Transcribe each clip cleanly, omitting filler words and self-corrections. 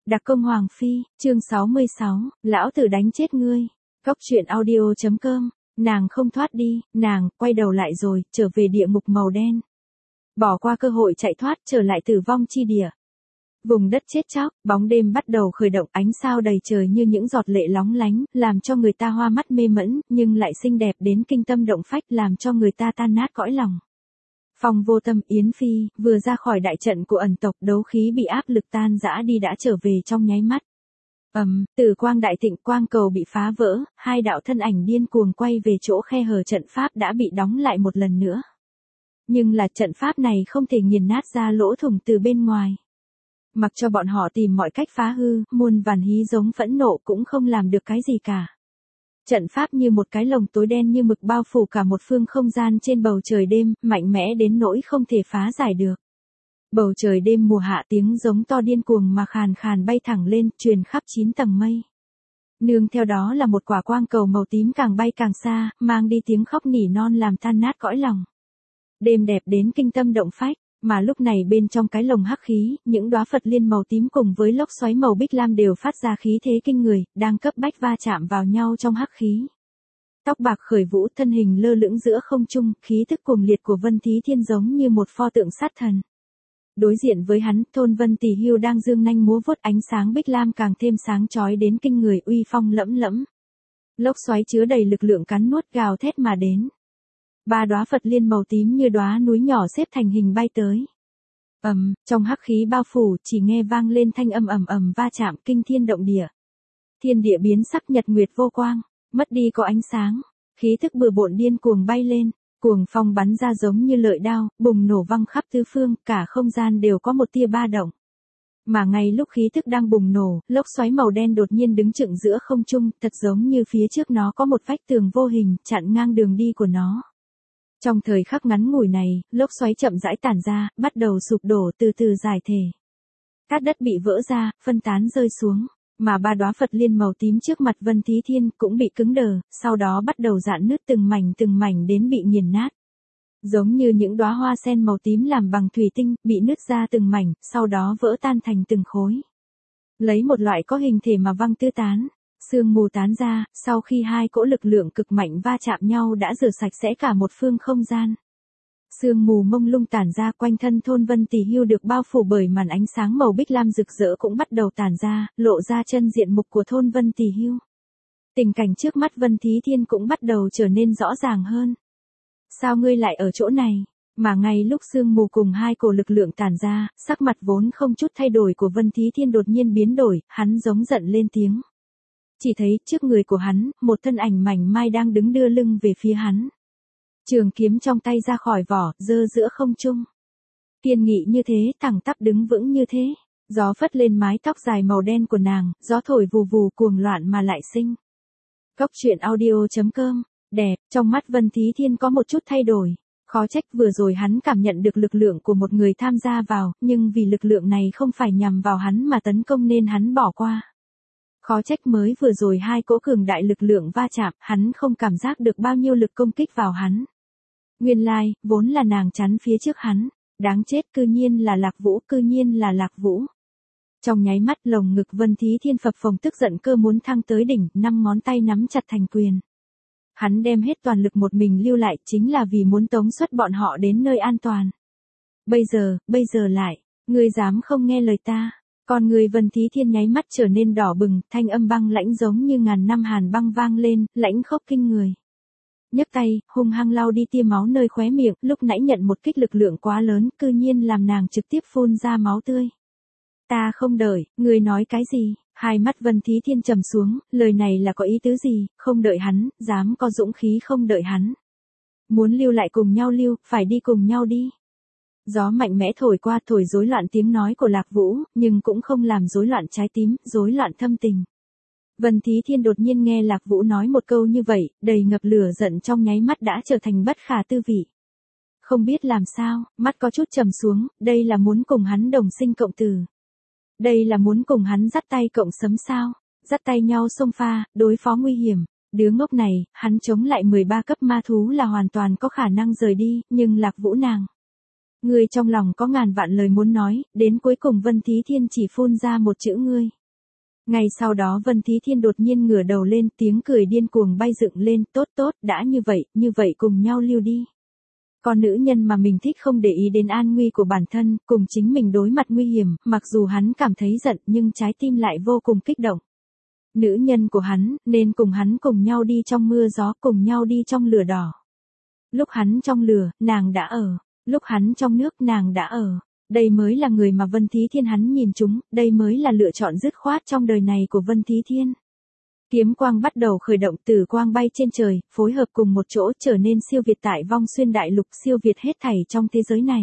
Đặc công Hoàng Phi, chương 66, lão tử đánh chết ngươi. Cóc truyện audio.com, nàng không thoát đi, nàng, quay đầu lại rồi, trở về địa ngục màu đen. Bỏ qua cơ hội chạy thoát, trở lại tử vong chi địa. Vùng đất chết chóc, bóng đêm bắt đầu khởi động, ánh sao đầy trời như những giọt lệ lóng lánh, làm cho người ta hoa mắt mê mẫn, nhưng lại xinh đẹp đến kinh tâm động phách, làm cho người ta tan nát cõi lòng. Phong Vô Tâm, Yến Phi, vừa ra khỏi đại trận của ẩn tộc, đấu khí bị áp lực tan rã đi đã trở về trong nháy mắt. Tử quang đại thịnh, quang cầu bị phá vỡ, hai đạo thân ảnh điên cuồng quay về chỗ khe hở trận pháp đã bị đóng lại một lần nữa. Nhưng là trận pháp này không thể nghiền nát ra lỗ thủng từ bên ngoài. Mặc cho bọn họ tìm mọi cách phá hư, muôn vàn hí giống phẫn nộ cũng không làm được cái gì cả. Trận pháp như một cái lồng tối đen như mực bao phủ cả một phương không gian trên bầu trời đêm, mạnh mẽ đến nỗi không thể phá giải được. Bầu trời đêm mùa hạ, tiếng giống to điên cuồng mà khàn khàn bay thẳng lên, truyền khắp 9 tầng mây. Nương theo đó là một quả quang cầu màu tím càng bay càng xa, mang đi tiếng khóc nỉ non làm tan nát cõi lòng. Đêm đẹp đến kinh tâm động phách, mà lúc này bên trong cái lồng hắc khí, những đóa Phật liên màu tím cùng với lốc xoáy màu bích lam đều phát ra khí thế kinh người, đang cấp bách va chạm vào nhau trong hắc khí. Tóc bạc khởi vũ, thân hình lơ lửng giữa không trung, khí tức cuồng liệt của Vân Thí Thiên giống như một pho tượng sát thần. Đối diện với hắn, Thôn Vân Tỷ Hưu đang dương nanh múa vuốt, ánh sáng bích lam càng thêm sáng chói đến kinh người, uy phong lẫm lẫm. Lốc xoáy chứa đầy lực lượng cắn nuốt gào thét mà đến. 3 đóa Phật liên màu tím như đóa núi nhỏ xếp thành hình bay tới. Trong hắc khí bao phủ, chỉ nghe vang lên thanh âm ầm ầm va chạm kinh thiên động địa. Thiên địa biến sắc, nhật nguyệt vô quang, mất đi có ánh sáng, khí thức bừa bộn điên cuồng bay lên, cuồng phong bắn ra giống như lợi đao, bùng nổ văng khắp tứ phương, cả không gian đều có một tia ba động. Mà ngay lúc khí thức đang bùng nổ, lốc xoáy màu đen đột nhiên đứng chững giữa không trung, thật giống như phía trước nó có một vách tường vô hình, chặn ngang đường đi của nó. Trong thời khắc ngắn ngủi này, lốc xoáy chậm rãi tản ra, bắt đầu sụp đổ từ từ giải thể. Cát đất bị vỡ ra, phân tán rơi xuống, mà 3 đóa Phật liên màu tím trước mặt Vân Thí Thiên cũng bị cứng đờ, sau đó bắt đầu rạn nứt từng mảnh đến bị nghiền nát. Giống như những đóa hoa sen màu tím làm bằng thủy tinh, bị nứt ra từng mảnh, sau đó vỡ tan thành từng khối. Lấy một loại có hình thể mà văng tứ tán. Sương mù tán ra, sau khi hai cỗ lực lượng cực mạnh va chạm nhau đã rửa sạch sẽ cả một phương không gian. Sương mù mông lung tản ra, quanh thân Thôn Vân Tỷ Hưu được bao phủ bởi màn ánh sáng màu bích lam rực rỡ cũng bắt đầu tản ra, lộ ra chân diện mục của Thôn Vân Tỷ Hưu. Tình cảnh trước mắt Vân Thí Thiên cũng bắt đầu trở nên rõ ràng hơn. Sao ngươi lại ở chỗ này? Mà ngay lúc sương mù cùng hai cổ lực lượng tản ra, sắc mặt vốn không chút thay đổi của Vân Thí Thiên đột nhiên biến đổi, hắn giống giận lên tiếng. Chỉ thấy, trước người của hắn, một thân ảnh mảnh mai đang đứng đưa lưng về phía hắn. Trường kiếm trong tay ra khỏi vỏ, giơ giữa không trung. Kiên nghị như thế, thẳng tắp đứng vững như thế. Gió phất lên mái tóc dài màu đen của nàng, gió thổi vù vù cuồng loạn mà lại xinh. Cóc truyện audio.com, đẹp, trong mắt Vân Thí Thiên có một chút thay đổi. Khó trách vừa rồi hắn cảm nhận được lực lượng của một người tham gia vào, nhưng vì lực lượng này không phải nhằm vào hắn mà tấn công nên hắn bỏ qua. Khó trách mới vừa rồi hai cỗ cường đại lực lượng va chạm, hắn không cảm giác được bao nhiêu lực công kích vào hắn. Nguyên lai, vốn là nàng chắn phía trước hắn. Đáng chết, cư nhiên là Lạc Vũ. Trong nháy mắt lồng ngực Vân Thí Thiên phập phồng tức giận cơ muốn thăng tới đỉnh, 5 ngón tay nắm chặt thành quyền. Hắn đem hết toàn lực một mình lưu lại chính là vì muốn tống xuất bọn họ đến nơi an toàn. Bây giờ lại, ngươi dám không nghe lời ta. Còn người Vân Thí Thiên nháy mắt trở nên đỏ bừng, thanh âm băng lãnh giống như ngàn năm hàn băng vang lên, lãnh khốc kinh người. Nhấc tay, hung hăng lau đi tia máu nơi khóe miệng, lúc nãy nhận một kích lực lượng quá lớn, cư nhiên làm nàng trực tiếp phun ra máu tươi. Ta không đợi, ngươi nói cái gì? Hai mắt Vân Thí Thiên trầm xuống, lời này là có ý tứ gì? Không đợi hắn, dám có dũng khí không đợi hắn. Muốn lưu lại cùng nhau lưu, phải đi cùng nhau đi. Gió mạnh mẽ thổi qua, thổi rối loạn tiếng nói của Lạc Vũ, nhưng cũng không làm rối loạn trái tim, rối loạn thâm tình. Vân Thí Thiên đột nhiên nghe Lạc Vũ nói một câu như vậy, đầy ngập lửa giận trong nháy mắt đã trở thành bất khả tư vị. Không biết làm sao, mắt có chút trầm xuống, đây là muốn cùng hắn đồng sinh cộng tử. Đây là muốn cùng hắn dắt tay cộng sấm sao, dắt tay nhau xông pha, đối phó nguy hiểm. Đứa ngốc này, hắn chống lại 13 cấp ma thú là hoàn toàn có khả năng rời đi, nhưng Lạc Vũ nàng. Ngươi trong lòng có ngàn vạn lời muốn nói, đến cuối cùng Vân Thí Thiên chỉ phun ra một chữ ngươi. Ngay sau đó Vân Thí Thiên đột nhiên ngửa đầu lên, tiếng cười điên cuồng bay dựng lên, tốt tốt, đã như vậy cùng nhau lưu đi. Con nữ nhân mà mình thích không để ý đến an nguy của bản thân, cùng chính mình đối mặt nguy hiểm, mặc dù hắn cảm thấy giận nhưng trái tim lại vô cùng kích động. Nữ nhân của hắn, nên cùng hắn cùng nhau đi trong mưa gió, cùng nhau đi trong lửa đỏ. Lúc hắn trong lửa, nàng đã ở. Lúc hắn trong nước, nàng đã ở. Đây mới là người mà Vân Thí Thiên hắn nhìn chúng, đây mới là lựa chọn dứt khoát trong đời này của Vân Thí Thiên. Kiếm quang bắt đầu khởi động, tử quang bay trên trời, phối hợp cùng một chỗ trở nên siêu việt tại vong xuyên đại lục, siêu việt hết thảy trong thế giới này.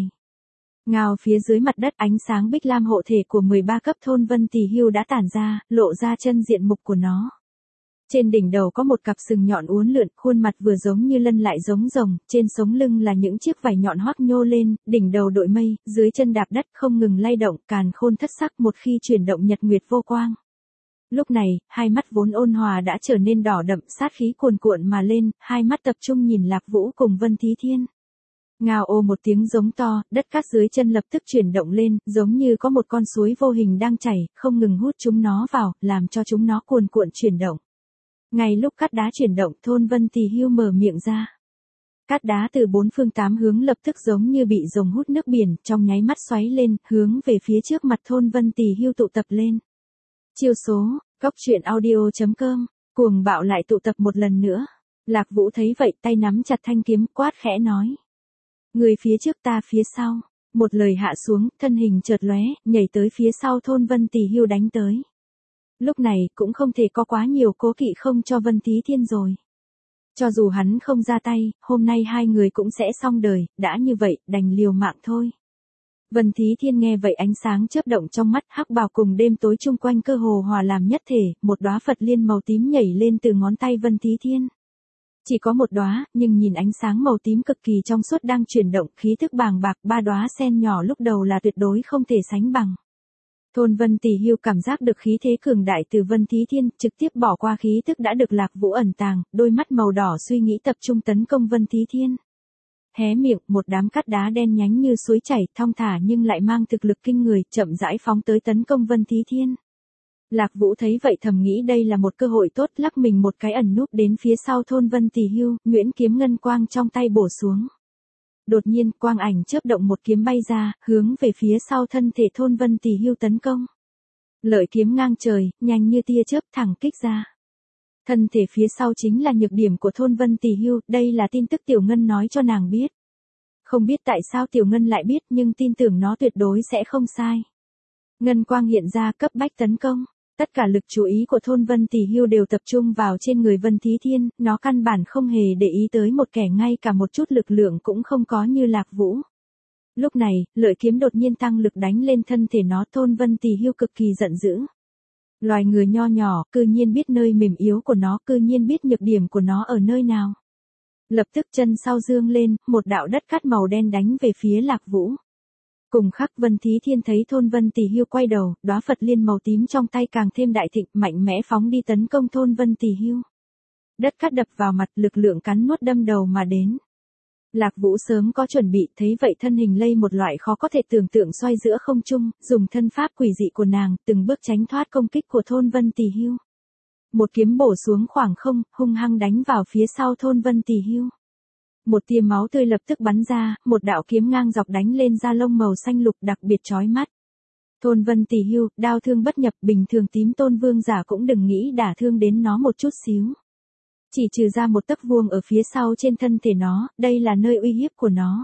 Ngào phía dưới mặt đất, ánh sáng bích lam hộ thể của 13 cấp thôn Vân Tỳ Hưu đã tản ra, lộ ra chân diện mục của nó. Trên đỉnh đầu có một cặp sừng nhọn uốn lượn, khuôn mặt vừa giống như lân lại giống rồng, trên sống lưng là những chiếc vảy nhọn hoắc nhô lên, đỉnh đầu đội mây, dưới chân đạp đất không ngừng lay động, càn khôn thất sắc một khi chuyển động nhật nguyệt vô quang. Lúc này, hai mắt vốn ôn hòa đã trở nên đỏ đậm, sát khí cuồn cuộn mà lên, hai mắt tập trung nhìn Lạc Vũ cùng Vân Thí Thiên. Ngao ô một tiếng giống to, đất cát dưới chân lập tức chuyển động lên, giống như có một con suối vô hình đang chảy, không ngừng hút chúng nó vào, làm cho chúng nó cuồn cuộn chuyển động. Ngay lúc cát đá chuyển động, thôn Vân Tỳ Hưu mở miệng ra. Cát đá từ bốn phương tám hướng lập tức giống như bị rồng hút nước biển, trong nháy mắt xoáy lên, hướng về phía trước mặt thôn Vân Tỳ Hưu tụ tập lên. Chiêu số, cóc truyện audio.com, cuồng bạo lại tụ tập một lần nữa. Lạc Vũ thấy vậy, tay nắm chặt thanh kiếm, quát khẽ nói. Người phía trước ta phía sau. Một lời hạ xuống, thân hình chợt lóe, nhảy tới phía sau thôn Vân Tỳ Hưu đánh tới. Lúc này, cũng không thể có quá nhiều cố kỵ không cho Vân Thí Thiên rồi. Cho dù hắn không ra tay, hôm nay hai người cũng sẽ xong đời, đã như vậy, đành liều mạng thôi. Vân Thí Thiên nghe vậy ánh sáng chớp động trong mắt, hắc bào cùng đêm tối chung quanh cơ hồ hòa làm nhất thể, một đóa Phật liên màu tím nhảy lên từ ngón tay Vân Thí Thiên. Chỉ có một đóa, nhưng nhìn ánh sáng màu tím cực kỳ trong suốt đang chuyển động, khí thức bàng bạc, ba đóa sen nhỏ lúc đầu là tuyệt đối không thể sánh bằng. Thôn Vân Tỳ Hưu cảm giác được khí thế cường đại từ Vân Thí Thiên, trực tiếp bỏ qua khí tức đã được Lạc Vũ ẩn tàng, đôi mắt màu đỏ suy nghĩ tập trung tấn công Vân Thí Thiên. Hé miệng, một đám cát đá đen nhánh như suối chảy, thong thả nhưng lại mang thực lực kinh người, chậm rãi phóng tới tấn công Vân Thí Thiên. Lạc Vũ thấy vậy thầm nghĩ đây là một cơ hội tốt, lắc mình một cái ẩn núp đến phía sau thôn Vân Tỳ Hưu, nhuyễn kiếm ngân quang trong tay bổ xuống. Đột nhiên, quang ảnh chớp động một kiếm bay ra, hướng về phía sau thân thể thôn Vân Tỳ Hưu tấn công. Lợi kiếm ngang trời, nhanh như tia chớp thẳng kích ra. Thân thể phía sau chính là nhược điểm của thôn Vân Tỳ Hưu, đây là tin tức Tiểu Ngân nói cho nàng biết. Không biết tại sao Tiểu Ngân lại biết nhưng tin tưởng nó tuyệt đối sẽ không sai. Ngân quang hiện ra cấp bách tấn công. Tất cả lực chú ý của thôn Vân Tỳ Hưu đều tập trung vào trên người Vân Thí Thiên, nó căn bản không hề để ý tới một kẻ ngay cả một chút lực lượng cũng không có như Lạc Vũ. Lúc này, lợi kiếm đột nhiên tăng lực đánh lên thân thể nó, thôn Vân Tỳ Hưu cực kỳ giận dữ. Loài người nho nhỏ, cư nhiên biết nơi mềm yếu của nó, cư nhiên biết nhược điểm của nó ở nơi nào. Lập tức chân sau dương lên, một đạo đất cát màu đen đánh về phía Lạc Vũ. Cùng khắc Vân Thí Thiên thấy thôn Vân Tỳ Hưu quay đầu, đóa Phật liên màu tím trong tay càng thêm đại thịnh, mạnh mẽ phóng đi tấn công thôn Vân Tỳ Hưu. Đất cát đập vào mặt, lực lượng cắn nuốt đâm đầu mà đến. Lạc Vũ sớm có chuẩn bị, thấy vậy thân hình lây một loại khó có thể tưởng tượng xoay giữa không trung, dùng thân pháp quỷ dị của nàng, từng bước tránh thoát công kích của thôn Vân Tỳ Hưu. Một kiếm bổ xuống khoảng không, hung hăng đánh vào phía sau thôn Vân Tỳ Hưu. Một tia máu tươi lập tức bắn ra, một đạo kiếm ngang dọc đánh lên da lông màu xanh lục đặc biệt chói mắt. Thôn Vân Tỳ Hưu, đao thương bất nhập, bình thường tím tôn vương giả cũng đừng nghĩ đả thương đến nó một chút xíu. Chỉ trừ ra một tấc vuông ở phía sau trên thân thể nó, đây là nơi uy hiếp của nó.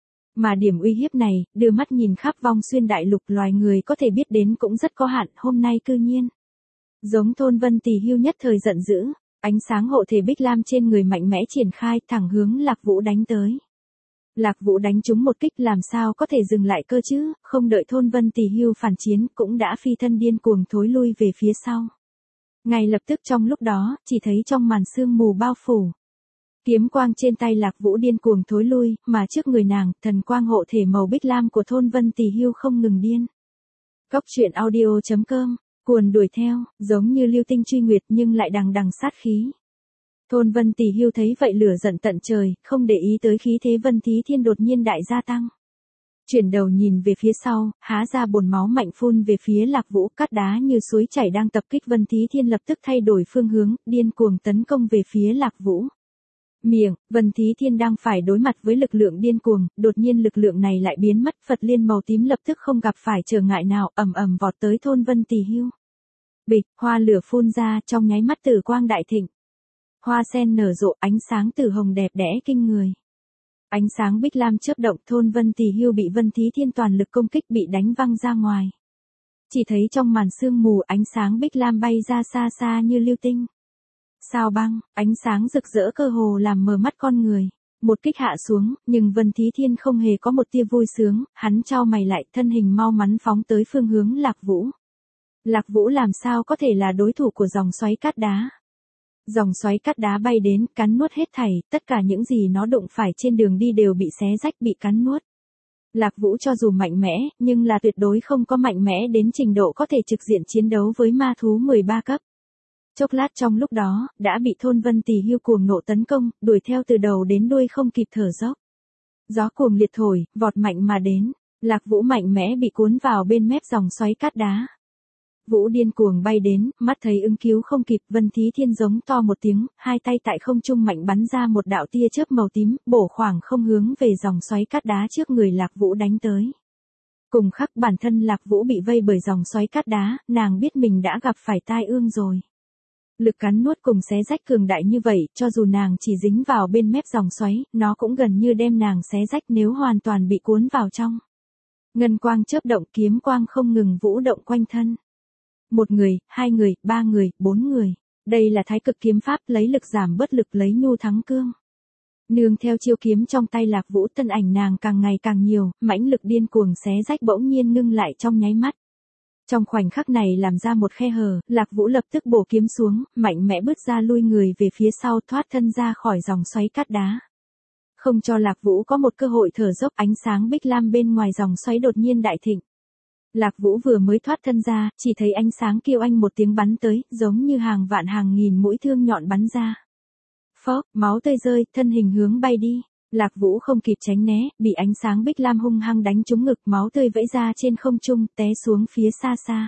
Mà điểm uy hiếp này, đưa mắt nhìn khắp vong xuyên đại lục loài người có thể biết đến cũng rất có hạn, hôm nay cư nhiên. Giống thôn Vân Tỳ Hưu nhất thời giận dữ. Ánh sáng hộ thể bích lam trên người mạnh mẽ triển khai thẳng hướng Lạc Vũ đánh tới. Lạc Vũ đánh trúng một kích làm sao có thể dừng lại cơ chứ, không đợi thôn Vân Tỳ Hưu phản chiến cũng đã phi thân điên cuồng thối lui về phía sau. Ngay lập tức trong lúc đó, chỉ thấy trong màn sương mù bao phủ. Kiếm quang trên tay Lạc Vũ điên cuồng thối lui, mà trước người nàng, thần quang hộ thể màu bích lam của thôn Vân Tỳ Hưu không ngừng điên. Cóc truyện audio.com, cuồn đuổi theo, giống như lưu tinh truy nguyệt nhưng lại đằng đằng sát khí. Thôn Vân Tỳ Hưu thấy vậy lửa giận tận trời, không để ý tới khí thế Vân Thí Thiên đột nhiên đại gia tăng. Chuyển đầu nhìn về phía sau, há ra bồn máu mạnh phun về phía Lạc Vũ, cát đá như suối chảy đang tập kích Vân Thí Thiên lập tức thay đổi phương hướng, điên cuồng tấn công về phía Lạc Vũ. Miệng, Vân Thí Thiên đang phải đối mặt với lực lượng điên cuồng, đột nhiên lực lượng này lại biến mất, Phật liên màu tím lập tức không gặp phải trở ngại nào, ầm ầm vọt tới thôn Vân Tỳ Hưu. Bịch, hoa lửa phun ra, trong nháy mắt tử quang đại thịnh. Hoa sen nở rộ, ánh sáng tử hồng đẹp đẽ kinh người. Ánh sáng bích lam chớp động, thôn Vân Tỳ Hưu bị Vân Thí Thiên toàn lực công kích bị đánh văng ra ngoài. Chỉ thấy trong màn sương mù ánh sáng bích lam bay ra xa xa như lưu tinh. Sao băng, ánh sáng rực rỡ cơ hồ làm mờ mắt con người. Một kích hạ xuống, nhưng Vân Thí Thiên không hề có một tia vui sướng, hắn chau mày lại, thân hình mau mắn phóng tới phương hướng Lạc Vũ. Lạc Vũ làm sao có thể là đối thủ của dòng xoáy cát đá. Dòng xoáy cát đá bay đến, cắn nuốt hết thảy, tất cả những gì nó đụng phải trên đường đi đều bị xé rách bị cắn nuốt. Lạc Vũ cho dù mạnh mẽ, nhưng là tuyệt đối không có mạnh mẽ đến trình độ có thể trực diện chiến đấu với ma thú 13 cấp. Chốc lát trong lúc đó, đã bị thôn Vân Tỳ Hưu cuồng nộ tấn công, đuổi theo từ đầu đến đuôi không kịp thở dốc. Gió cuồng liệt thổi, vọt mạnh mà đến, Lạc Vũ mạnh mẽ bị cuốn vào bên mép dòng xoáy cát đá. Vũ điên cuồng bay đến, mắt thấy ứng cứu không kịp, Vân Thí Thiên giống to một tiếng, hai tay tại không trung mạnh bắn ra một đạo tia chớp màu tím, bổ khoảng không hướng về dòng xoáy cát đá trước người Lạc Vũ đánh tới. Cùng khắc bản thân Lạc Vũ bị vây bởi dòng xoáy cát đá, nàng biết mình đã gặp phải tai ương rồi. Lực cắn nuốt cùng xé rách cường đại như vậy, cho dù nàng chỉ dính vào bên mép dòng xoáy, nó cũng gần như đem nàng xé rách nếu hoàn toàn bị cuốn vào trong. Ngân quang chớp động, kiếm quang không ngừng vũ động quanh thân. Một người, hai người, ba người, bốn người. Đây là thái cực kiếm pháp, lấy lực giảm bớt lực, lấy nhu thắng cương. Nương theo chiêu kiếm trong tay Lạc Vũ, thân ảnh nàng càng ngày càng nhiều, mãnh lực điên cuồng xé rách bỗng nhiên ngưng lại trong nháy mắt. Trong khoảnh khắc này làm ra một khe hở, Lạc Vũ lập tức bổ kiếm xuống, mạnh mẽ bứt ra lui người về phía sau, thoát thân ra khỏi dòng xoáy cát đá. Không cho Lạc Vũ có một cơ hội thở dốc, ánh sáng bích lam bên ngoài dòng xoáy đột nhiên đại thịnh. Lạc Vũ vừa mới thoát thân ra, chỉ thấy ánh sáng kêu anh một tiếng bắn tới, giống như hàng vạn hàng nghìn mũi thương nhọn bắn ra. Phốc, máu tươi rơi, thân hình hướng bay đi. Lạc Vũ không kịp tránh né, bị ánh sáng bích lam hung hăng đánh trúng ngực, máu tươi vẫy ra trên không trung, té xuống phía xa xa.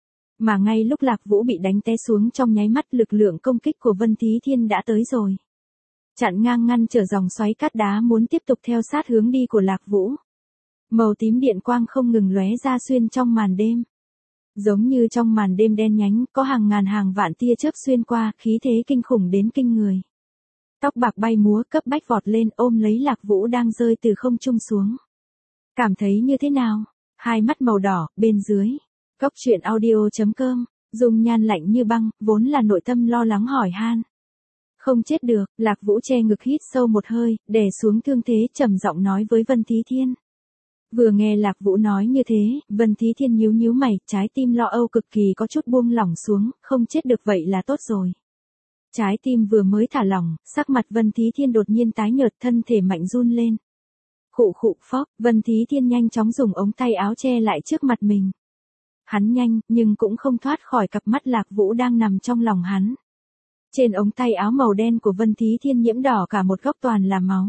Mà ngay lúc Lạc Vũ bị đánh té xuống trong nháy mắt, lực lượng công kích của Vân Thí Thiên đã tới rồi. Chặn ngang ngăn trở dòng xoáy cát đá muốn tiếp tục theo sát hướng đi của Lạc Vũ. Màu tím điện quang không ngừng lóe ra xuyên trong màn đêm. Giống như trong màn đêm đen nhánh, có hàng ngàn hàng vạn tia chớp xuyên qua, khí thế kinh khủng đến kinh người. Tóc bạc bay múa, cấp bách vọt lên, ôm lấy Lạc Vũ đang rơi từ không trung xuống. Cảm thấy như thế nào? Hai mắt màu đỏ, bên dưới. Góc truyện audio.com, dung nhan lạnh như băng, vốn là nội tâm lo lắng hỏi han. Không chết được, Lạc Vũ che ngực hít sâu một hơi, đè xuống thương thế, trầm giọng nói với Vân Thí Thiên. Vừa nghe Lạc Vũ nói như thế, Vân Thí Thiên nhíu nhíu mày, trái tim lo âu cực kỳ có chút buông lỏng xuống, không chết được vậy là tốt rồi. Trái tim vừa mới thả lỏng, sắc mặt Vân Thí Thiên đột nhiên tái nhợt, thân thể mạnh run lên. Khụ khụ phốc, Vân Thí Thiên nhanh chóng dùng ống tay áo che lại trước mặt mình. Hắn nhanh, nhưng cũng không thoát khỏi cặp mắt Lạc Vũ đang nằm trong lòng hắn. Trên ống tay áo màu đen của Vân Thí Thiên nhiễm đỏ cả một góc toàn là máu.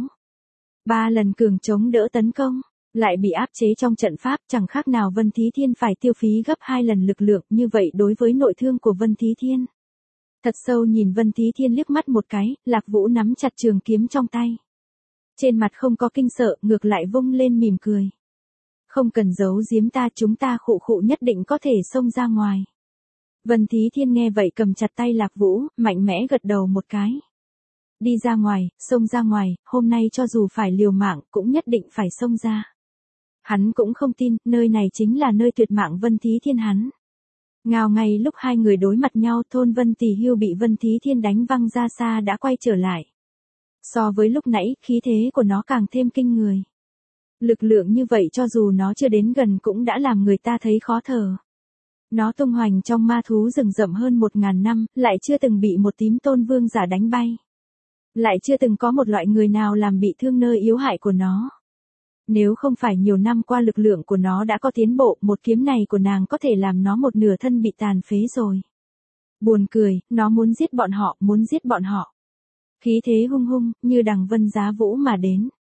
3 lần cường chống đỡ tấn công, lại bị áp chế trong trận pháp, chẳng khác nào Vân Thí Thiên phải tiêu phí gấp 2 lần lực lượng, như vậy đối với nội thương của Vân Thí Thiên. Thật sâu nhìn Vân Thí Thiên liếc mắt một cái, Lạc Vũ nắm chặt trường kiếm trong tay. Trên mặt không có kinh sợ, ngược lại vung lên mỉm cười. Không cần giấu giếm ta, chúng ta khụ khụ nhất định có thể xông ra ngoài. Vân Thí Thiên nghe vậy cầm chặt tay Lạc Vũ, mạnh mẽ gật đầu một cái. Đi ra ngoài, xông ra ngoài, hôm nay cho dù phải liều mạng, cũng nhất định phải xông ra. Hắn cũng không tin, nơi này chính là nơi tuyệt mạng Vân Thí Thiên hắn. Ngao ngay lúc hai người đối mặt nhau, thôn Vân Tỳ Hưu bị Vân Thí Thiên đánh văng ra xa đã quay trở lại. So với lúc nãy, khí thế của nó càng thêm kinh người. Lực lượng như vậy cho dù nó chưa đến gần cũng đã làm người ta thấy khó thở. Nó tung hoành trong ma thú rừng rậm hơn 1000 năm, lại chưa từng bị một tím tôn vương giả đánh bay. Lại chưa từng có một loại người nào làm bị thương nơi yếu hại của nó. Nếu không phải nhiều năm qua lực lượng của nó đã có tiến bộ, một kiếm này của nàng có thể làm nó một nửa thân bị tàn phế rồi. Buồn cười, nó muốn giết bọn họ, muốn giết bọn họ. Khí thế hung hung, như đằng vân giá vũ mà đến.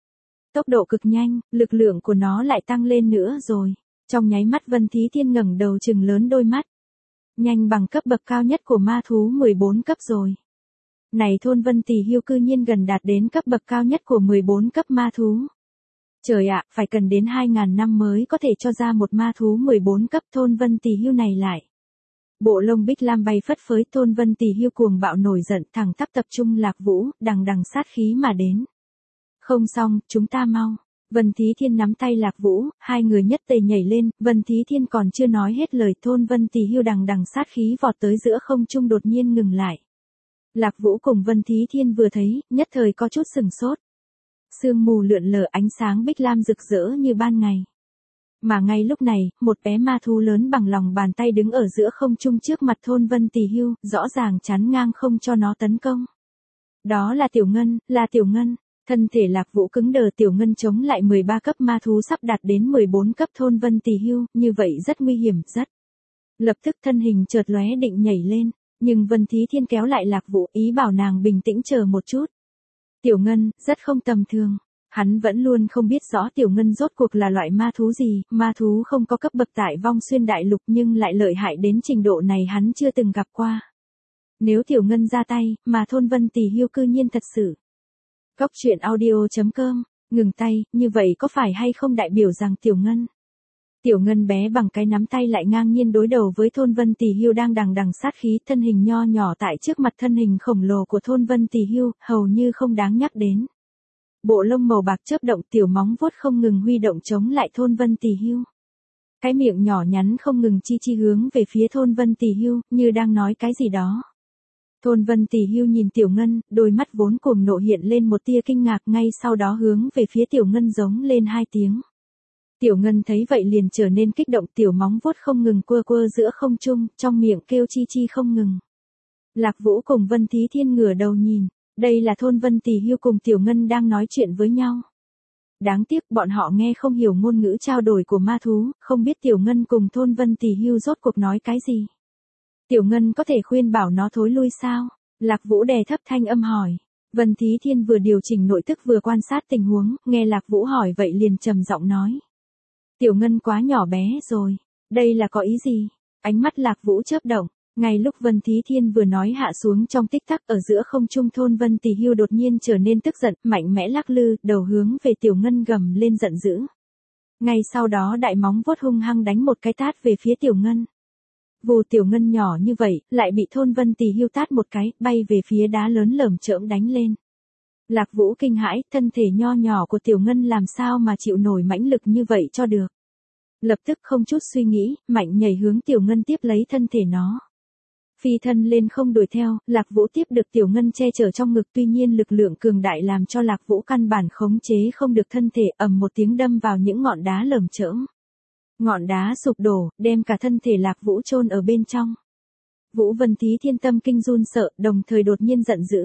Tốc độ cực nhanh, lực lượng của nó lại tăng lên nữa rồi. Trong nháy mắt Vân Thí Thiên ngẩng đầu trừng lớn đôi mắt. Nhanh bằng cấp bậc cao nhất của ma thú 14 cấp rồi. Này thôn Vân Tỳ Hưu cư nhiên gần đạt đến cấp bậc cao nhất của 14 cấp ma thú. Trời ạ, phải cần đến 2.000 năm mới có thể cho ra một ma thú 14 cấp. Thôn Vân Tỳ Hưu này lại. Bộ lông Bích Lam bay phất phới. Thôn Vân Tỳ Hưu cuồng bạo nổi giận, thẳng tắp tập trung Lạc Vũ, đằng đằng sát khí mà đến. Không xong, chúng ta mau. Vân Thí Thiên nắm tay Lạc Vũ, hai người nhất tề nhảy lên. Vân Thí Thiên còn chưa nói hết lời, thôn Vân Tỳ Hưu đằng đằng sát khí vọt tới giữa không trung đột nhiên ngừng lại. Lạc Vũ cùng Vân Thí Thiên vừa thấy, nhất thời có chút sừng sốt. Sương mù lượn lờ, ánh sáng bích lam rực rỡ như ban ngày. Mà ngay lúc này, một bé ma thú lớn bằng lòng bàn tay đứng ở giữa không trung trước mặt thôn Vân Tỳ Hưu, rõ ràng chắn ngang không cho nó tấn công. Đó là Tiểu Ngân, là Tiểu Ngân. Thân thể Lạc Vũ cứng đờ. Tiểu Ngân chống lại 13 cấp ma thú sắp đạt đến 14 cấp thôn Vân Tỳ Hưu, như vậy rất nguy hiểm, rất. Lập tức thân hình chợt lóe định nhảy lên, nhưng Vân Thí Thiên kéo lại Lạc Vũ, ý bảo nàng bình tĩnh chờ một chút. Tiểu Ngân, rất không tầm thường. Hắn vẫn luôn không biết rõ Tiểu Ngân rốt cuộc là loại ma thú gì, ma thú không có cấp bậc tại Vong Xuyên Đại Lục nhưng lại lợi hại đến trình độ này hắn chưa từng gặp qua. Nếu Tiểu Ngân ra tay, mà thôn Vân Tỳ Hưu cư nhiên thật sự. Cóc truyện audio.com, ngừng tay, như vậy có phải hay không đại biểu rằng Tiểu Ngân bé bằng cái nắm tay lại ngang nhiên đối đầu với thôn Vân Tỳ Hưu đang đằng đằng sát khí, thân hình nho nhỏ tại trước mặt thân hình khổng lồ của thôn Vân Tỳ Hưu, hầu như không đáng nhắc đến. Bộ lông màu bạc chớp động, tiểu móng vuốt không ngừng huy động chống lại thôn Vân Tỳ Hưu. Cái miệng nhỏ nhắn không ngừng chi chi hướng về phía thôn Vân Tỳ Hưu, như đang nói cái gì đó. Thôn Vân Tỳ Hưu nhìn Tiểu Ngân, đôi mắt vốn cuồng nộ hiện lên một tia kinh ngạc, ngay sau đó hướng về phía Tiểu Ngân giống lên hai tiếng. Tiểu Ngân thấy vậy liền trở nên kích động, tiểu móng vuốt không ngừng quơ quơ giữa không trung, trong miệng kêu chi chi không ngừng. Lạc Vũ cùng Vân Thí Thiên ngửa đầu nhìn, đây là thôn Vân Tỳ Hưu cùng Tiểu Ngân đang nói chuyện với nhau. Đáng tiếc bọn họ nghe không hiểu ngôn ngữ trao đổi của ma thú, không biết Tiểu Ngân cùng thôn Vân Tỳ Hưu rốt cuộc nói cái gì. Tiểu Ngân có thể khuyên bảo nó thối lui sao? Lạc Vũ đè thấp thanh âm hỏi. Vân Thí Thiên vừa điều chỉnh nội tức vừa quan sát tình huống, nghe Lạc Vũ hỏi vậy liền trầm giọng nói. Tiểu Ngân quá nhỏ bé rồi, đây là có ý gì? Ánh mắt Lạc Vũ chớp động, ngay lúc Vân Thí Thiên vừa nói hạ xuống trong tích tắc ở giữa không trung thôn Vân Tỳ Hưu đột nhiên trở nên tức giận, mạnh mẽ lắc lư, đầu hướng về Tiểu Ngân gầm lên giận dữ. Ngay sau đó đại móng vuốt hung hăng đánh một cái tát về phía Tiểu Ngân. Vù, Tiểu Ngân nhỏ như vậy, lại bị thôn Vân Tỳ Hưu tát một cái, bay về phía đá lớn lởm chởm đánh lên. Lạc Vũ kinh hãi, thân thể nho nhỏ của Tiểu Ngân làm sao mà chịu nổi mãnh lực như vậy cho được. Lập tức không chút suy nghĩ, mạnh nhảy hướng Tiểu Ngân tiếp lấy thân thể nó. Phi thân lên không đuổi theo, Lạc Vũ tiếp được Tiểu Ngân che chở trong ngực, tuy nhiên lực lượng cường đại làm cho Lạc Vũ căn bản khống chế không được thân thể, ầm một tiếng đâm vào những ngọn đá lởm chởm. Ngọn đá sụp đổ, đem cả thân thể Lạc Vũ chôn ở bên trong. Vũ Vân Thí Thiên tâm kinh run sợ, đồng thời đột nhiên giận dữ.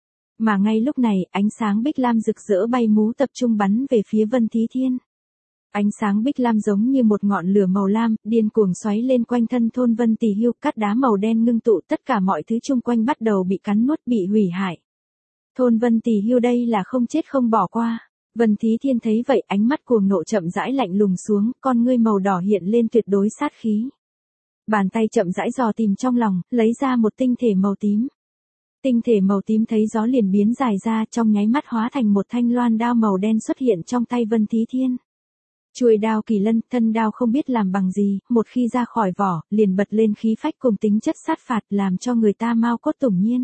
Mà ngay lúc này, ánh sáng bích lam rực rỡ bay múa tập trung bắn về phía Vân Thí Thiên. Ánh sáng bích lam giống như một ngọn lửa màu lam, điên cuồng xoáy lên quanh thân thôn Vân Tỳ Hưu, cát đá màu đen ngưng tụ, tất cả mọi thứ chung quanh bắt đầu bị cắn nuốt, bị hủy hại. Thôn Vân Tỳ Hưu đây là không chết không bỏ qua. Vân Thí Thiên thấy vậy, ánh mắt cuồng nộ chậm rãi lạnh lùng xuống, con ngươi màu đỏ hiện lên tuyệt đối sát khí. Bàn tay chậm rãi dò tìm trong lòng, lấy ra một tinh thể màu tím. Tinh thể màu tím thấy gió liền biến dài ra, trong nháy mắt hóa thành một thanh loan đao màu đen xuất hiện trong tay Vân Thí Thiên. Chuôi đao kỳ lân, thân đao không biết làm bằng gì, một khi ra khỏi vỏ, liền bật lên khí phách cùng tính chất sát phạt, làm cho người ta mao cốt tủng nhiên.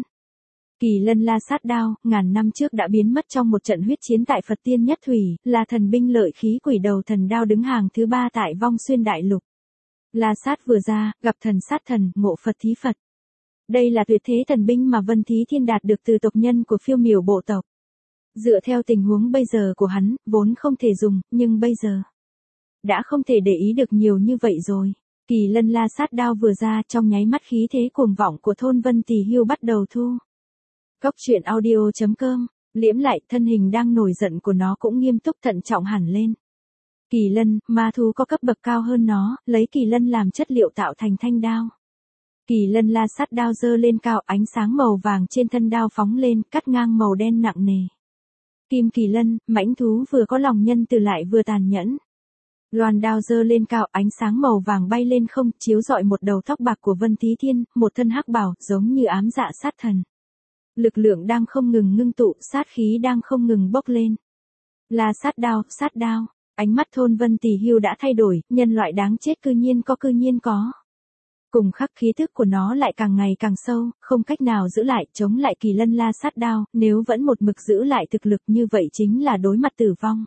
Kỳ lân la sát đao, ngàn năm trước đã biến mất trong một trận huyết chiến tại Phật Tiên Nhất Thủy, là thần binh lợi khí quỷ đầu thần đao đứng hàng thứ 3 tại Vong Xuyên Đại Lục. La sát vừa ra, gặp thần sát thần, ngộ Phật thí Phật. Đây là tuyệt thế thần binh mà Vân Thí Thiên đạt được từ tộc nhân của Phiêu Miểu bộ tộc. Dựa theo tình huống bây giờ của hắn, vốn không thể dùng, nhưng bây giờ đã không thể để ý được nhiều như vậy rồi. Kỳ lân la sát đao vừa ra, trong nháy mắt khí thế cuồng vọng của thôn Vân Tỳ Hưu bắt đầu thu. Cóc truyện audio.com, liễm lại, thân hình đang nổi giận của nó cũng nghiêm túc thận trọng hẳn lên. Kỳ lân, ma thú có cấp bậc cao hơn nó, lấy kỳ lân làm chất liệu tạo thành thanh đao. Kỳ lân la sát đao giơ lên cao, ánh sáng màu vàng trên thân đao phóng lên, cắt ngang màu đen nặng nề. Kim Kỳ Lân, mãnh thú vừa có lòng nhân từ lại vừa tàn nhẫn. Loan đao giơ lên cao, ánh sáng màu vàng bay lên không, chiếu rọi một đầu tóc bạc của Vân Thí Thiên, một thân hắc bào, giống như ám dạ sát thần. Lực lượng đang không ngừng ngưng tụ, sát khí đang không ngừng bốc lên. Là sát đao, sát đao. Ánh mắt thôn Vân Tỷ Hưu đã thay đổi, nhân loại đáng chết cư nhiên có. Cùng khắc khí thức của nó lại càng ngày càng sâu, không cách nào giữ lại, chống lại Kỳ Lân La sát đao, nếu vẫn một mực giữ lại thực lực như vậy chính là đối mặt tử vong.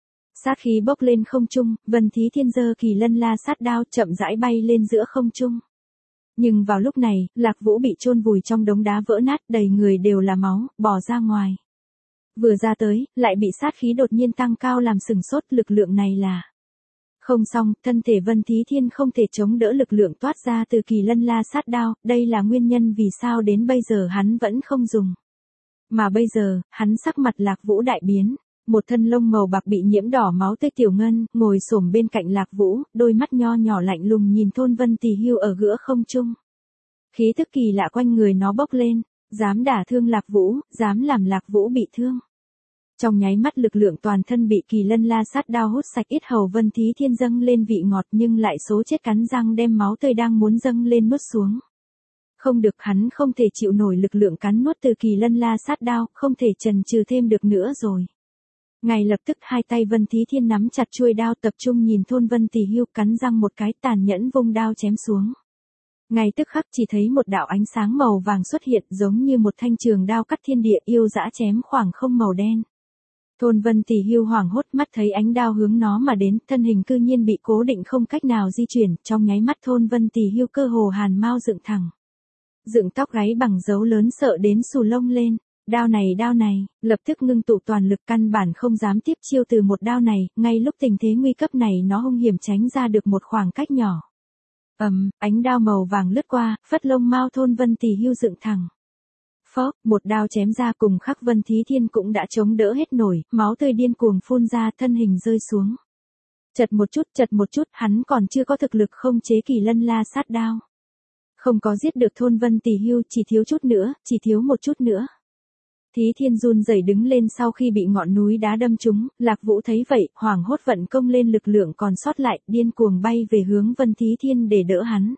Sát khí bốc lên không trung, Vân Thí Thiên giơ Kỳ Lân La sát đao chậm rãi bay lên giữa không trung. Nhưng vào lúc này, Lạc Vũ bị chôn vùi trong đống đá vỡ nát, đầy người đều là máu, bỏ ra ngoài. Vừa ra tới, lại bị sát khí đột nhiên tăng cao làm sừng sốt, lực lượng này là... Không xong, thân thể Vân Thí Thiên không thể chống đỡ lực lượng toát ra từ Kỳ Lân La sát đao, đây là nguyên nhân vì sao đến bây giờ hắn vẫn không dùng. Mà bây giờ, hắn sắc mặt Lạc Vũ đại biến, một thân lông màu bạc bị nhiễm đỏ máu tươi tiểu ngân, ngồi xổm bên cạnh Lạc Vũ, đôi mắt nho nhỏ lạnh lùng nhìn thôn Vân Tỷ Hưu ở giữa không trung. Khí tức kỳ lạ quanh người nó bốc lên, dám đả thương Lạc Vũ, dám làm Lạc Vũ bị thương. Trong nháy mắt lực lượng toàn thân bị Kỳ Lân La sát đao hút sạch, ít hầu Vân Thí Thiên dâng lên vị ngọt nhưng lại số chết cắn răng đem máu tươi đang muốn dâng lên nuốt xuống. Không được, hắn không thể chịu nổi lực lượng cắn nuốt từ Kỳ Lân La sát đao, không thể chần chừ thêm được nữa rồi. Ngay lập tức hai tay Vân Thí Thiên nắm chặt chuôi đao tập trung nhìn thôn Vân Tỷ Hưu, cắn răng một cái tàn nhẫn vung đao chém xuống. Ngay tức khắc chỉ thấy một đạo ánh sáng màu vàng xuất hiện giống như một thanh trường đao cắt thiên địa, yêu dã chém khoảng không màu đen. Thôn Vân Tỷ Hưu hoảng hốt, mắt thấy ánh đao hướng nó mà đến, thân hình cư nhiên bị cố định không cách nào di chuyển, trong nháy mắt thôn Vân Tỷ Hưu cơ hồ hàn mao dựng thẳng. Dựng tóc gáy bằng dấu lớn sợ đến xù lông lên, đao này, lập tức ngưng tụ toàn lực, căn bản không dám tiếp chiêu từ một đao này, ngay lúc tình thế nguy cấp này nó hung hiểm tránh ra được một khoảng cách nhỏ. Ánh đao màu vàng lướt qua, phất lông mao thôn Vân Tỷ Hưu dựng thẳng. Phốc, một đao chém ra, cùng khắc Vân Thí Thiên cũng đã chống đỡ hết nổi, máu tươi điên cuồng phun ra, thân hình rơi xuống. Chật một chút, hắn còn chưa có thực lực không chế Kỳ Lân La sát đao. Không có giết được thôn Vân Tỷ Hưu, chỉ thiếu một chút nữa. Thí Thiên run rẩy đứng lên sau khi bị ngọn núi đá đâm trúng, Lạc Vũ thấy vậy, hoảng hốt vận công lên lực lượng còn sót lại, điên cuồng bay về hướng Vân Thí Thiên để đỡ hắn.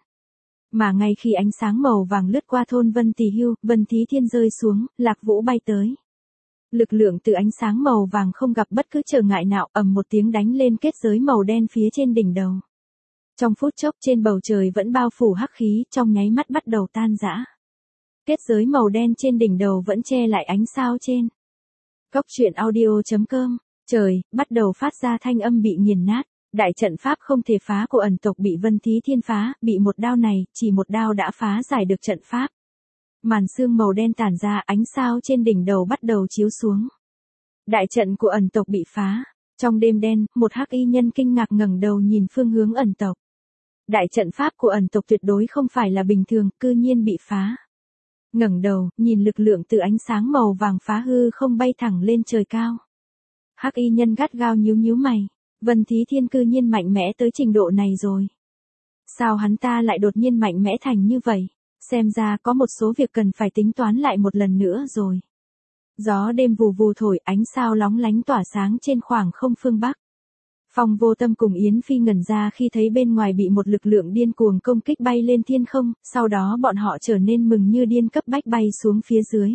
Mà ngay khi ánh sáng màu vàng lướt qua thôn Vân Tỷ Hưu, Vân Thí Thiên rơi xuống, Lạc Vũ bay tới. Lực lượng từ ánh sáng màu vàng không gặp bất cứ trở ngại nào, ầm một tiếng đánh lên kết giới màu đen phía trên đỉnh đầu. Trong phút chốc trên bầu trời vẫn bao phủ hắc khí, trong nháy mắt bắt đầu tan rã. Kết giới màu đen trên đỉnh đầu vẫn che lại ánh sao trên. Cốc truyện audio.com, trời, bắt đầu phát ra thanh âm bị nghiền nát. Đại trận pháp không thể phá của ẩn tộc bị Vân Thí Thiên phá, bị một đao này, chỉ một đao đã phá giải được trận pháp. Màn sương màu đen tản ra, ánh sao trên đỉnh đầu bắt đầu chiếu xuống. Đại trận của ẩn tộc bị phá. Trong đêm đen, một hắc y nhân kinh ngạc ngẩng đầu nhìn phương hướng ẩn tộc. Đại trận pháp của ẩn tộc tuyệt đối không phải là bình thường, cư nhiên bị phá. Ngẩng đầu, nhìn lực lượng từ ánh sáng màu vàng phá hư không bay thẳng lên trời cao. Hắc y nhân gắt gao nhíu mày. Vân Thí Thiên cư nhiên mạnh mẽ tới trình độ này rồi. Sao hắn ta lại đột nhiên mạnh mẽ thành như vậy? Xem ra có một số việc cần phải tính toán lại một lần nữa rồi. Gió đêm vù vù thổi, ánh sao lóng lánh tỏa sáng trên khoảng không phương Bắc. Phong Vô Tâm cùng Yến Phi ngẩn ra khi thấy bên ngoài bị một lực lượng điên cuồng công kích bay lên thiên không, sau đó bọn họ trở nên mừng như điên cấp bách bay xuống phía dưới.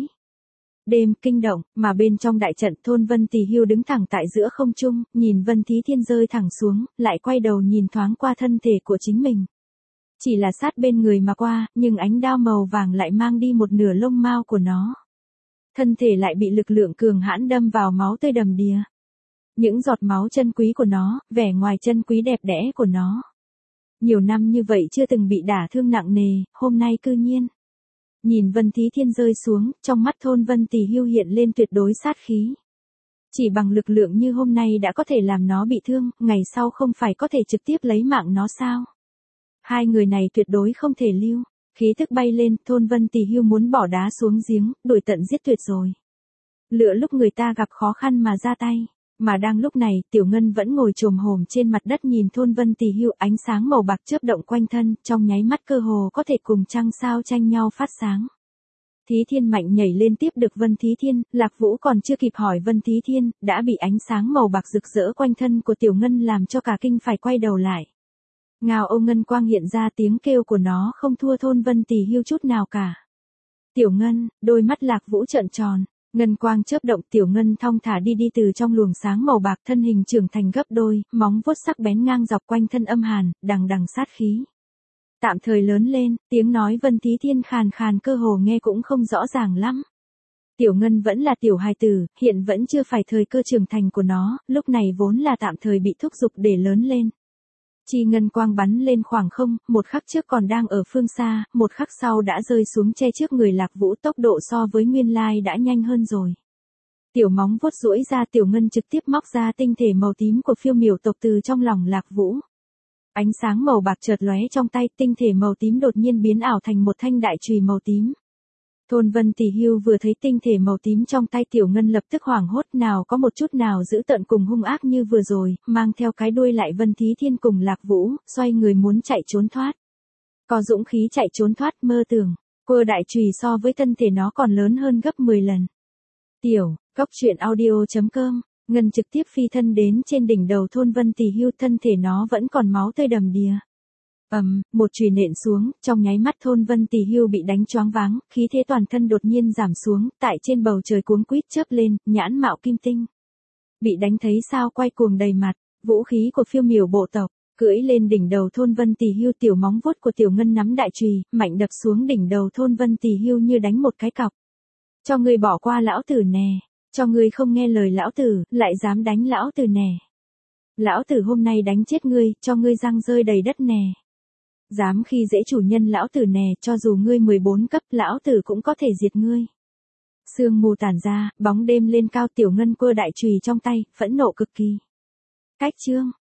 Đêm kinh động, mà bên trong đại trận thôn Vân Tỷ Hưu đứng thẳng tại giữa không trung, nhìn Vân Thí Thiên rơi thẳng xuống, lại quay đầu nhìn thoáng qua thân thể của chính mình. Chỉ là sát bên người mà qua, nhưng ánh đao màu vàng lại mang đi một nửa lông mao của nó. Thân thể lại bị lực lượng cường hãn đâm vào, máu tươi đầm đìa. Những giọt máu chân quý của nó, vẻ ngoài chân quý đẹp đẽ của nó. Nhiều năm như vậy chưa từng bị đả thương nặng nề, hôm nay cư nhiên. Nhìn Vân Thí Thiên rơi xuống, trong mắt thôn Vân Tỷ Hưu hiện lên tuyệt đối sát khí. Chỉ bằng lực lượng như hôm nay đã có thể làm nó bị thương, ngày sau không phải có thể trực tiếp lấy mạng nó sao? Hai người này tuyệt đối không thể lưu. Khí tức bay lên, thôn Vân Tỷ Hưu muốn bỏ đá xuống giếng, đuổi tận giết tuyệt rồi. Lựa lúc người ta gặp khó khăn mà ra tay. Mà đang lúc này, Tiểu Ngân vẫn ngồi chồm hổm trên mặt đất nhìn thôn Vân Tỷ Hưu, ánh sáng màu bạc chớp động quanh thân, trong nháy mắt cơ hồ có thể cùng trăng sao tranh nhau phát sáng. Thí Thiên mạnh nhảy lên tiếp được Vân Thí Thiên, Lạc Vũ còn chưa kịp hỏi Vân Thí Thiên, đã bị ánh sáng màu bạc rực rỡ quanh thân của Tiểu Ngân làm cho cả kinh phải quay đầu lại. Ngao Âu Ngân Quang hiện ra, tiếng kêu của nó không thua Thôn Vân Tỷ Hưu chút nào cả. Tiểu Ngân, đôi mắt Lạc Vũ trợn tròn, ngân quang chớp động, Tiểu Ngân thong thả đi từ trong luồng sáng màu bạc, thân hình trưởng thành gấp đôi, móng vuốt sắc bén ngang dọc quanh thân âm hàn, đằng đằng sát khí. Tạm thời lớn lên, tiếng nói Vân Thí Thiên khàn khàn cơ hồ nghe cũng không rõ ràng lắm. Tiểu Ngân vẫn là tiểu hài tử, hiện vẫn chưa phải thời cơ trưởng thành của nó, lúc này vốn là tạm thời bị thúc giục để lớn lên. Chi ngân quang bắn lên khoảng không, một khắc trước còn đang ở phương xa, một khắc sau đã rơi xuống che trước người Lạc Vũ, tốc độ so với nguyên lai đã nhanh hơn rồi. Tiểu móng vuốt duỗi ra, Tiểu Ngân trực tiếp móc ra tinh thể màu tím của Phiêu Miểu tộc từ trong lòng Lạc Vũ. Ánh sáng màu bạc chợt lóe trong tay, tinh thể màu tím đột nhiên biến ảo thành một thanh đại chùy màu tím. Thôn Vân Tỷ Hưu vừa thấy tinh thể màu tím trong tay Tiểu Ngân lập tức hoảng hốt, nào có một chút nào dữ tợn cùng hung ác như vừa rồi, mang theo cái đuôi lại Vân Thí Thiên cùng Lạc Vũ, xoay người muốn chạy trốn thoát. Có dũng khí chạy trốn thoát, mơ tưởng, quơ đại chùy so với thân thể nó còn lớn hơn gấp 10 lần. Cóc truyện audio.com, Ngân trực tiếp phi thân đến trên đỉnh đầu Thôn Vân Tỷ Hưu, thân thể nó vẫn còn máu tươi đầm đìa. Một chùy nện xuống, trong nháy mắt Thôn Vân Tỷ Hưu bị đánh choáng váng, khí thế toàn thân đột nhiên giảm xuống, tại trên bầu trời cuống quýt chớp lên, nhãn mạo kim tinh. Bị đánh thấy sao quay cuồng đầy mặt, vũ khí của Phiêu Miểu bộ tộc, cưỡi lên đỉnh đầu Thôn Vân Tỷ Hưu, tiểu móng vuốt của Tiểu Ngân nắm đại chùy, mạnh đập xuống đỉnh đầu Thôn Vân Tỷ Hưu như đánh một cái cọc. Cho ngươi bỏ qua lão tử nè, cho ngươi không nghe lời lão tử, lại dám đánh lão tử nè. Lão tử hôm nay đánh chết ngươi, cho ngươi răng rơi đầy đất nè. Dám khi dễ chủ nhân lão tử nè, cho dù ngươi 14 cấp, lão tử cũng có thể diệt ngươi. Sương mù tản ra, bóng đêm lên cao, Tiểu Ngân quơ đại chùy trong tay, phẫn nộ cực kỳ. Cách chương